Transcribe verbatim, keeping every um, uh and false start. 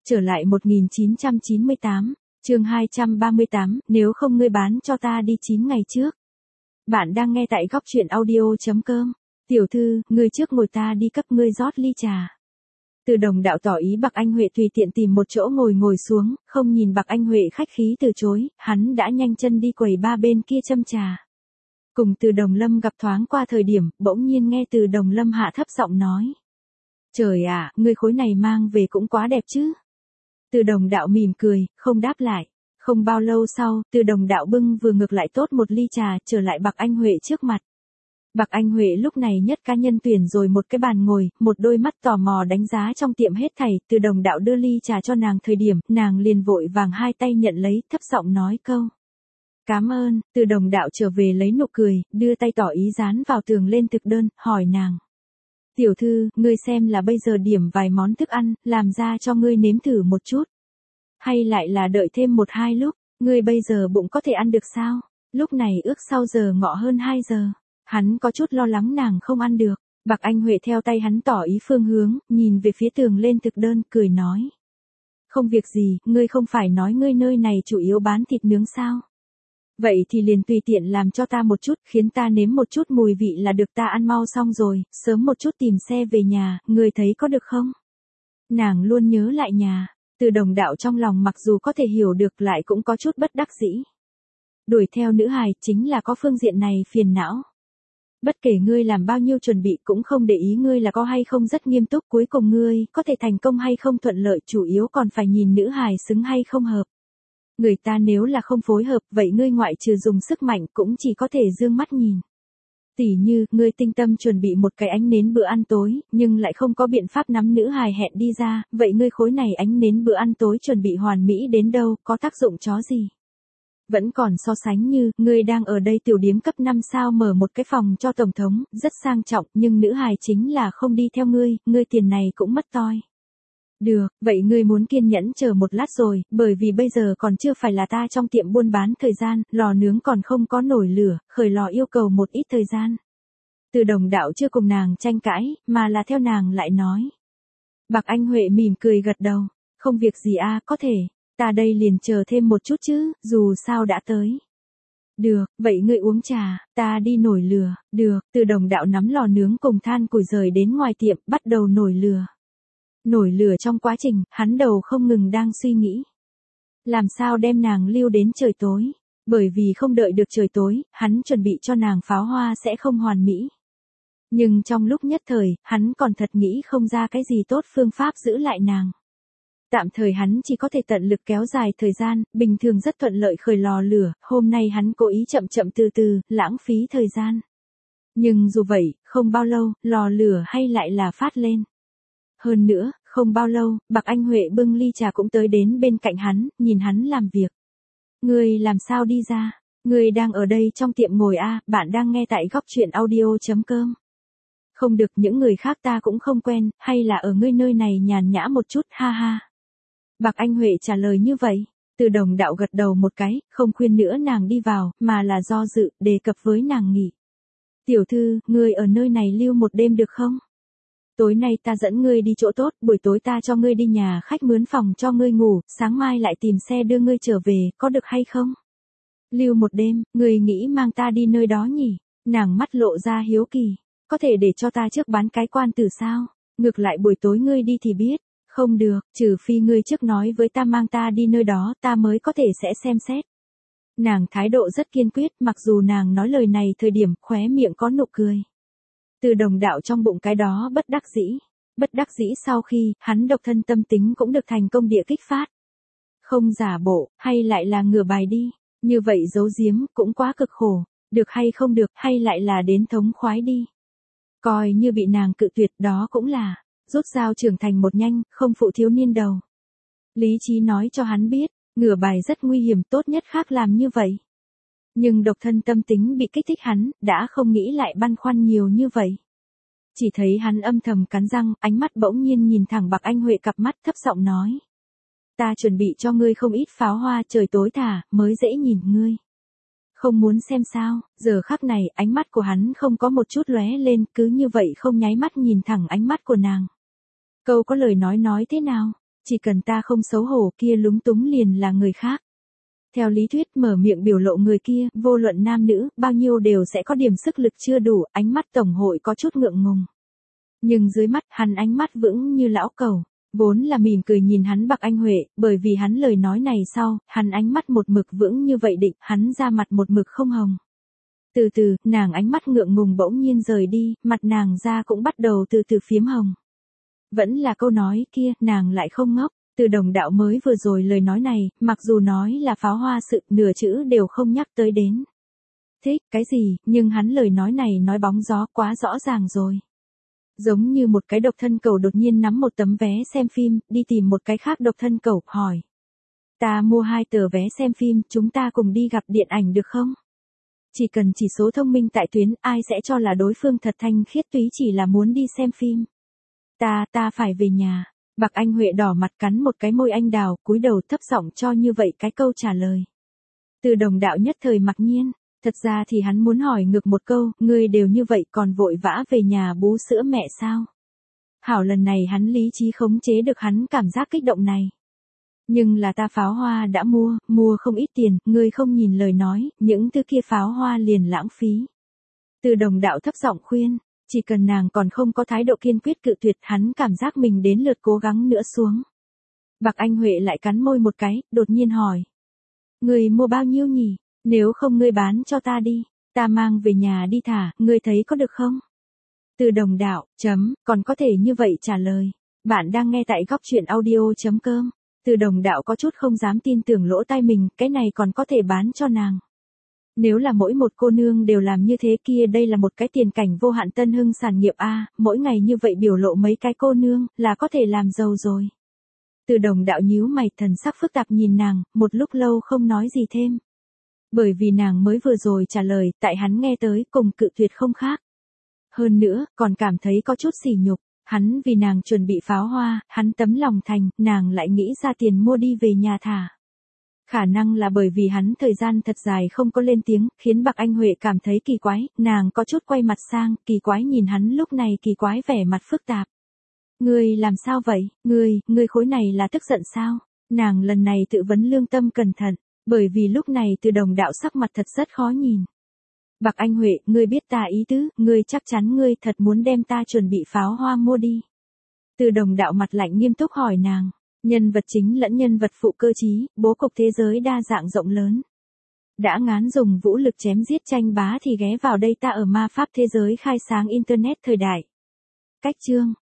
Trở lại một nghìn chín trăm chín mươi tám, chương hai trăm ba mươi tám, nếu không ngươi bán cho ta đi chín ngày trước. Bạn đang nghe tại góc truyện audio chấm com. Tiểu thư, ngươi trước ngồi ta đi cấp ngươi rót ly trà. Từ Đồng Đạo tỏ ý Bạc Anh Huệ tùy tiện tìm một chỗ ngồi ngồi xuống, không nhìn Bạc Anh Huệ khách khí từ chối, hắn đã nhanh chân đi quầy ba bên kia châm trà. Cùng Từ Đồng Lâm gặp thoáng qua thời điểm, bỗng nhiên nghe Từ Đồng Lâm hạ thấp giọng nói. Trời ạ, ngươi khối này mang về cũng quá đẹp chứ. Từ Đồng Đạo mỉm cười, không đáp lại. Không bao lâu sau, Từ Đồng Đạo bưng vừa ngược lại tốt một ly trà trở lại Bạc Anh Huệ trước mặt. Bạc Anh Huệ lúc này nhất cá nhân tuyển rồi một cái bàn ngồi, một đôi mắt tò mò đánh giá trong tiệm hết thảy. Từ Đồng Đạo đưa ly trà cho nàng thời điểm, nàng liền vội vàng hai tay nhận lấy, thấp giọng nói câu. Cảm ơn. Từ Đồng Đạo trở về lấy nụ cười, đưa tay tỏ ý dán vào tường lên thực đơn, hỏi nàng. Tiểu thư, ngươi xem là bây giờ điểm vài món thức ăn, làm ra cho ngươi nếm thử một chút. Hay lại là đợi thêm một hai lúc, ngươi bây giờ bụng có thể ăn được sao? Lúc này ước sau giờ ngọ hơn hai giờ. Hắn có chút lo lắng nàng không ăn được. Bạc Anh Huệ theo tay hắn tỏ ý phương hướng, nhìn về phía tường lên thực đơn, cười nói. Không việc gì, ngươi không phải nói ngươi nơi này chủ yếu bán thịt nướng sao? Vậy thì liền tùy tiện làm cho ta một chút, khiến ta nếm một chút mùi vị là được, ta ăn mau xong rồi, sớm một chút tìm xe về nhà, ngươi thấy có được không? Nàng luôn nhớ lại nhà. Từ Đồng Đạo trong lòng mặc dù có thể hiểu được lại cũng có chút bất đắc dĩ. Đuổi theo nữ hài chính là có phương diện này phiền não. Bất kể ngươi làm bao nhiêu chuẩn bị cũng không để ý ngươi là có hay không rất nghiêm túc, cuối cùng ngươi có thể thành công hay không thuận lợi, chủ yếu còn phải nhìn nữ hài xứng hay không hợp. Người ta nếu là không phối hợp, vậy ngươi ngoại trừ dùng sức mạnh cũng chỉ có thể dương mắt nhìn. Tỉ như, ngươi tinh tâm chuẩn bị một cái ánh nến bữa ăn tối, nhưng lại không có biện pháp nắm nữ hài hẹn đi ra, vậy ngươi khối này ánh nến bữa ăn tối chuẩn bị hoàn mỹ đến đâu, có tác dụng chó gì? Vẫn còn so sánh như, ngươi đang ở đây tiểu điếm cấp năm sao mở một cái phòng cho tổng thống, rất sang trọng, nhưng nữ hài chính là không đi theo ngươi, ngươi tiền này cũng mất toi. Được, vậy ngươi muốn kiên nhẫn chờ một lát rồi, bởi vì bây giờ còn chưa phải là ta trong tiệm buôn bán thời gian, lò nướng còn không có nổi lửa, khởi lò yêu cầu một ít thời gian. Từ Đồng Đạo chưa cùng nàng tranh cãi, mà là theo nàng lại nói. Bạc Anh Huệ mỉm cười gật đầu, không việc gì a, có thể, ta đây liền chờ thêm một chút chứ, dù sao đã tới. Được, vậy ngươi uống trà, ta đi nổi lửa, được. Từ Đồng Đạo nắm lò nướng cùng than củi rời đến ngoài tiệm, bắt đầu nổi lửa. Nổi lửa trong quá trình, hắn đầu không ngừng đang suy nghĩ. Làm sao đem nàng lưu đến trời tối, bởi vì không đợi được trời tối, hắn chuẩn bị cho nàng pháo hoa sẽ không hoàn mỹ. Nhưng trong lúc nhất thời, hắn còn thật nghĩ không ra cái gì tốt phương pháp giữ lại nàng. Tạm thời hắn chỉ có thể tận lực kéo dài thời gian, bình thường rất thuận lợi khởi lò lửa, hôm nay hắn cố ý chậm chậm từ từ, lãng phí thời gian. Nhưng dù vậy, không bao lâu, lò lửa hay lại là phát lên. Hơn nữa, không bao lâu, Bạc Anh Huệ bưng ly trà cũng tới đến bên cạnh hắn, nhìn hắn làm việc. Ngươi làm sao đi ra? Ngươi đang ở đây trong tiệm ngồi a, à, bạn đang nghe tại góc truyện audio chấm com. Không được, những người khác ta cũng không quen, hay là ở ngươi nơi này nhàn nhã một chút, ha ha. Bạc Anh Huệ trả lời như vậy. Từ Đồng Đạo gật đầu một cái, không khuyên nữa nàng đi vào, mà là do dự, đề cập với nàng nghỉ. Tiểu thư, ngươi ở nơi này lưu một đêm được không? Tối nay ta dẫn ngươi đi chỗ tốt, buổi tối ta cho ngươi đi nhà khách mướn phòng cho ngươi ngủ, sáng mai lại tìm xe đưa ngươi trở về, có được hay không? Lưu một đêm, ngươi nghĩ mang ta đi nơi đó nhỉ? Nàng mắt lộ ra hiếu kỳ, có thể để cho ta trước bán cái quan tử sao? Ngược lại buổi tối ngươi đi thì biết, không được, trừ phi ngươi trước nói với ta mang ta đi nơi đó, ta mới có thể sẽ xem xét. Nàng thái độ rất kiên quyết, mặc dù nàng nói lời này thời điểm khóe miệng có nụ cười. Từ Đồng Đạo trong bụng cái đó bất đắc dĩ. Bất đắc dĩ sau khi, hắn độc thân tâm tính cũng được thành công địa kích phát. Không giả bộ, hay lại là ngửa bài đi. Như vậy giấu giếm, cũng quá cực khổ. Được hay không được, hay lại là đến thống khoái đi. Coi như bị nàng cự tuyệt, đó cũng là rút dao trưởng thành một nhanh, không phụ thiếu niên đầu. Lý trí nói cho hắn biết, ngửa bài rất nguy hiểm, tốt nhất khác làm như vậy. Nhưng độc thân tâm tính bị kích thích hắn, đã không nghĩ lại băn khoăn nhiều như vậy. Chỉ thấy hắn âm thầm cắn răng, ánh mắt bỗng nhiên nhìn thẳng Bạc Anh Huệ cặp mắt, thấp giọng nói. Ta chuẩn bị cho ngươi không ít pháo hoa, trời tối thả, mới dễ nhìn ngươi. Không muốn xem sao? Giờ khắc này, ánh mắt của hắn không có một chút lóe lên, cứ như vậy không nháy mắt nhìn thẳng ánh mắt của nàng. Câu có lời nói nói thế nào? Chỉ cần ta không xấu hổ kia lúng túng liền là người khác. Theo lý thuyết mở miệng biểu lộ người kia, vô luận nam nữ, bao nhiêu đều sẽ có điểm sức lực chưa đủ, ánh mắt tổng hội có chút ngượng ngùng. Nhưng dưới mắt, hắn ánh mắt vững như lão cẩu, vốn là mỉm cười nhìn hắn Bạc Anh Huệ, bởi vì hắn lời nói này sau, hắn ánh mắt một mực vững như vậy định, hắn ra mặt một mực không hồng. Từ từ, nàng ánh mắt ngượng ngùng bỗng nhiên rời đi, mặt nàng ra cũng bắt đầu từ từ phiếm hồng. Vẫn là câu nói kia, nàng lại không ngốc. Từ Đồng đạo mới vừa rồi lời nói này, mặc dù nói là pháo hoa sự, nửa chữ đều không nhắc tới đến. Thích, cái gì, nhưng hắn lời nói này nói bóng gió quá rõ ràng rồi. Giống như một cái độc thân cầu đột nhiên nắm một tấm vé xem phim, đi tìm một cái khác độc thân cầu, hỏi. Ta mua hai tờ vé xem phim, chúng ta cùng đi gặp điện ảnh được không? Chỉ cần chỉ số thông minh tại tuyến, ai sẽ cho là đối phương thật thanh khiết túy chỉ là muốn đi xem phim. Ta, ta phải về nhà. Bạc Anh Huệ đỏ mặt cắn một cái môi anh đào, cúi đầu thấp giọng cho như vậy cái câu trả lời. Từ Đồng đạo nhất thời mặc nhiên, thật ra thì hắn muốn hỏi ngược một câu, ngươi đều như vậy còn vội vã về nhà bú sữa mẹ sao? Hảo lần này hắn lý trí khống chế được hắn cảm giác kích động này. Nhưng là ta pháo hoa đã mua, mua không ít tiền, ngươi không nhìn lời nói, những thứ kia pháo hoa liền lãng phí. Từ Đồng đạo thấp giọng khuyên. Chỉ cần nàng còn không có thái độ kiên quyết cự tuyệt, hắn cảm giác mình đến lượt cố gắng nữa xuống. Bạc Anh Huệ lại cắn môi một cái, đột nhiên hỏi. Người mua bao nhiêu nhỉ? Nếu không ngươi bán cho ta đi, ta mang về nhà đi thả, ngươi thấy có được không? Từ Đồng đạo, chấm, còn có thể như vậy trả lời. Bạn đang nghe tại góc truyện audio chấm com. Từ Đồng đạo có chút không dám tin tưởng lỗ tai mình, cái này còn có thể bán cho nàng. Nếu là mỗi một cô nương đều làm như thế kia đây là một cái tiền cảnh vô hạn tân hưng sản nghiệp a, mỗi ngày như vậy biểu lộ mấy cái cô nương là có thể làm giàu rồi. Từ Đồng đạo nhíu mày thần sắc phức tạp nhìn nàng, một lúc lâu không nói gì thêm. Bởi vì nàng mới vừa rồi trả lời, tại hắn nghe tới cùng cự tuyệt không khác. Hơn nữa, còn cảm thấy có chút sỉ nhục, hắn vì nàng chuẩn bị pháo hoa, hắn tấm lòng thành, nàng lại nghĩ ra tiền mua đi về nhà thả. Khả năng là bởi vì hắn thời gian thật dài không có lên tiếng, khiến Bạc Anh Huệ cảm thấy kỳ quái, nàng có chút quay mặt sang, kỳ quái nhìn hắn lúc này kỳ quái vẻ mặt phức tạp. Ngươi làm sao vậy, ngươi, ngươi khối này là tức giận sao? Nàng lần này tự vấn lương tâm cẩn thận, bởi vì lúc này Từ Đồng đạo sắc mặt thật rất khó nhìn. Bạc Anh Huệ, ngươi biết ta ý tứ, ngươi chắc chắn ngươi thật muốn đem ta chuẩn bị pháo hoa mua đi. Từ Đồng đạo mặt lạnh nghiêm túc hỏi nàng. Nhân vật chính lẫn nhân vật phụ cơ trí, bố cục thế giới đa dạng rộng lớn. Đã ngán dùng vũ lực chém giết tranh bá thì ghé vào đây ta ở ma pháp thế giới khai sáng internet thời đại. Cách chương